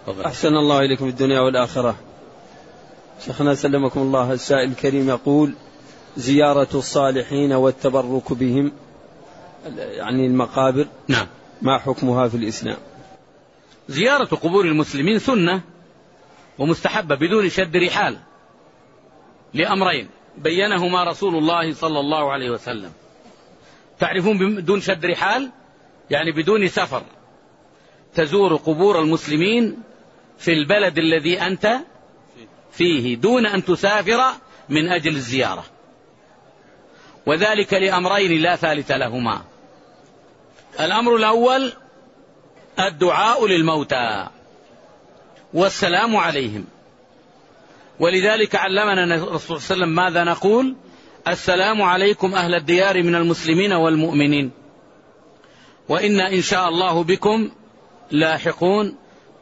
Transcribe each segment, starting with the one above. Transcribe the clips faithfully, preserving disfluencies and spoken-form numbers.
أحسن الله إليكم في الدنيا والآخرة. شيخنا سلمكم الله، السائل الكريم يقول: زيارة الصالحين والتبرك بهم، يعني المقابر، نعم، ما حكمها في الإسلام؟ زيارة قبور المسلمين سنة ومستحبة بدون شد رحال، لأمرين بينهما رسول الله صلى الله عليه وسلم. تعرفون بدون شد رحال يعني بدون سفر، تزور قبور المسلمين في البلد الذي أنت فيه دون أن تسافر من أجل الزيارة، وذلك لأمرين لا ثالث لهما. الأمر الأول الدعاء للموتى والسلام عليهم، ولذلك علمنا الرسول صلى الله عليه وسلم ماذا نقول: السلام عليكم أهل الديار من المسلمين والمؤمنين، وإنا إن شاء الله بكم لاحقون،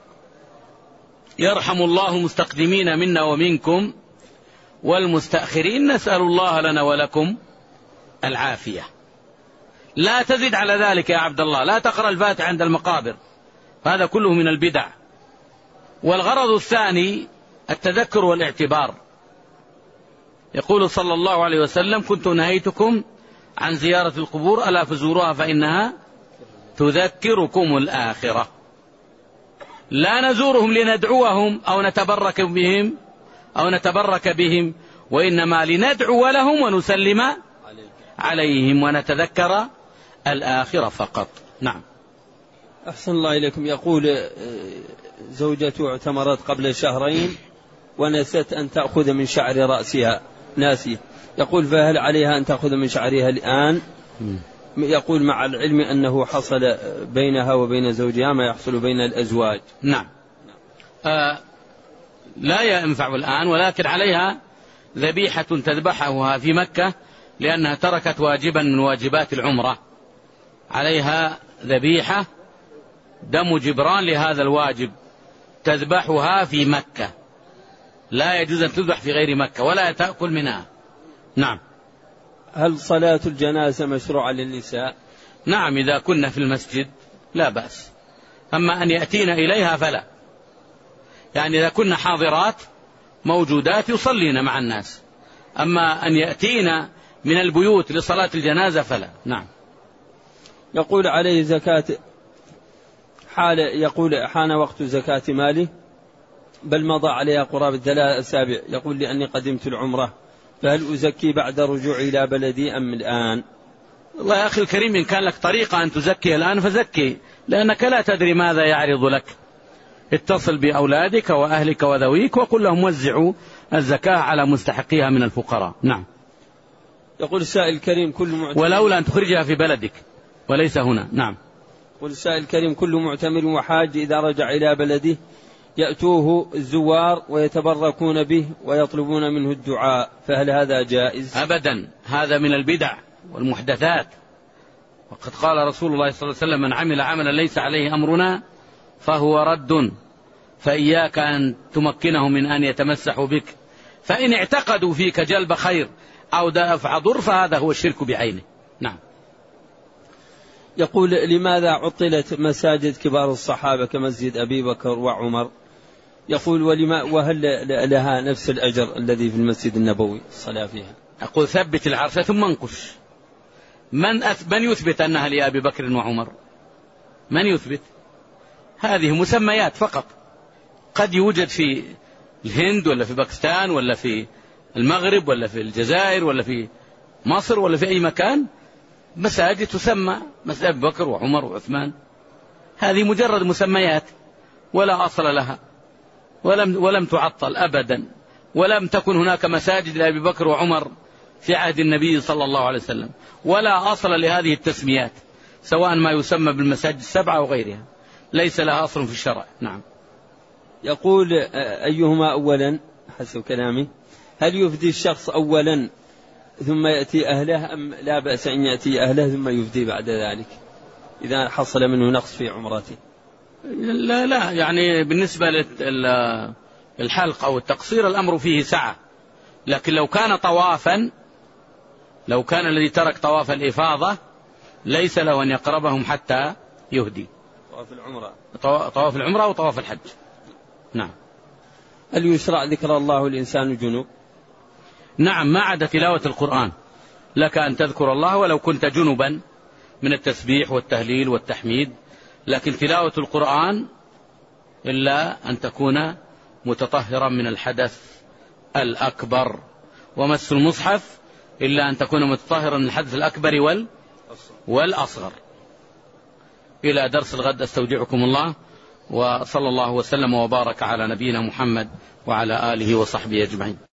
يرحم الله المستقدمين منا ومنكم والمستأخرين، نسأل الله لنا ولكم العافية. لا تزد على ذلك يا عبد الله، لا تقرأ الفاتحة عند المقابر، هذا كله من البدع. والغرض الثاني التذكر والاعتبار. يقول صلى الله عليه وسلم: كنت نهيتكم عن زيارة القبور ألا فزوروها فإنها تذكركم الآخرة. لا نزورهم لندعوهم أو نتبرك بهم أو نتبرك بهم، وإنما لندعو لهم ونسلم عليهم ونتذكر الآخرة فقط. نعم. أحسن الله إليكم. يقول: زوجته اعتمرت قبل شهرين ونسيت أن تأخذ من شعر رأسها، ناسي. يقول: فهل عليها أن تأخذ من شعرها الآن؟ يقول: مع العلم أنه حصل بينها وبين زوجها ما يحصل بين الأزواج. نعم. آه لا ينفع الآن، ولكن عليها ذبيحة تذبحها في مكة، لأنها تركت واجبا من واجبات العمرة. عليها ذبيحة دم جبران لهذا الواجب، تذبحها في مكة، لا يجوز أن تذبح في غير مكة ولا تأكل منها. نعم. هل صلاة الجنازة مشروعة للنساء؟ نعم، إذا كنا في المسجد لا بأس، أما أن يأتين إليها فلا. يعني إذا كنا حاضرات موجودات يصلين مع الناس، أما أن يأتين من البيوت لصلاة الجنازة فلا. نعم. يقول: عليه زكاة حال يقول حان وقت زكاة ماله، بل مضى عليها قرابة ثلاث أسابيع. يقول: لأني قدمت العمرة، فهل أزكي بعد رجوعي إلى بلدي أم الآن؟ الله يا أخي الكريم، إن كان لك طريقة أن تزكي الآن فزكي، لأنك لا تدري ماذا يعرض لك. اتصل بأولادك وأهلك وذويك وقل لهم وزعوا الزكاة على مستحقيها من الفقراء. نعم. يقول السائل الكريم: كل معتمر ولولا أن تخرجها في بلدك وليس هنا. نعم. يقول السائل الكريم: كل معتمر وحاج إذا رجع إلى بلده يأتوه الزوار ويتبركون به ويطلبون منه الدعاء، فهل هذا جائز؟ أبدا، هذا من البدع والمحدثات. وقد قال رسول الله صلى الله عليه وسلم: من عمل عملا ليس عليه أمرنا فهو رد، فإياك أن تمكنه من أن يتمسحوا بك، فإن اعتقدوا فيك جلب خير أو دافع ضر فهذا هو الشرك بعينه. نعم. يقول: لماذا عطلت مساجد كبار الصحابة كمسجد أبي بكر وعمر؟ يقول: ولما وهل لها نفس الأجر الذي في المسجد النبوي الصلاة فيها؟ أقول: ثبت العرش ثم انقش. من, أث... من يثبت أنها لأبي بكر وعمر؟ من يثبت؟ هذه مسميات فقط. قد يوجد في الهند ولا في باكستان ولا في المغرب ولا في الجزائر ولا في مصر ولا في أي مكان مساجد تسمى مسجد أبي بكر وعمر وعثمان. هذه مجرد مسميات ولا أصل لها، ولم, ولم تعطل أبدا، ولم تكن هناك مساجد لأبي بكر وعمر في عهد النبي صلى الله عليه وسلم، ولا أصل لهذه التسميات، سواء ما يسمى بالمساجد السبعة وغيرها، ليس لها أصل في الشرع. نعم. يقول: أيهما أولا حسب كلامي، هل يفدي الشخص أولا ثم يأتي أهله، أم لا بأس أن يأتي أهله ثم يفدي بعد ذلك إذا حصل منه نقص في عمرته؟ لا لا، يعني بالنسبة للحلق أو التقصير الأمر فيه سعة، لكن لو كان طوافا، لو كان الذي ترك طواف الإفاضة ليس له أن يقربهم حتى يهدي. طواف العمرة طواف العمرة وطواف الحج. نعم. هل يشرع ذكر الله والإنسان جنوب؟ نعم، ما عدا تلاوة القرآن لك أن تذكر الله ولو كنت جنبا من التسبيح والتهليل والتحميد، لكن تلاوة القرآن إلا أن تكون متطهرا من الحدث الأكبر، ومس المصحف إلا أن تكون متطهرا من الحدث الأكبر وال والأصغر. إلى درس الغد أستودعكم الله، وصلى الله وسلم وبارك على نبينا محمد وعلى آله وصحبه أجمعين.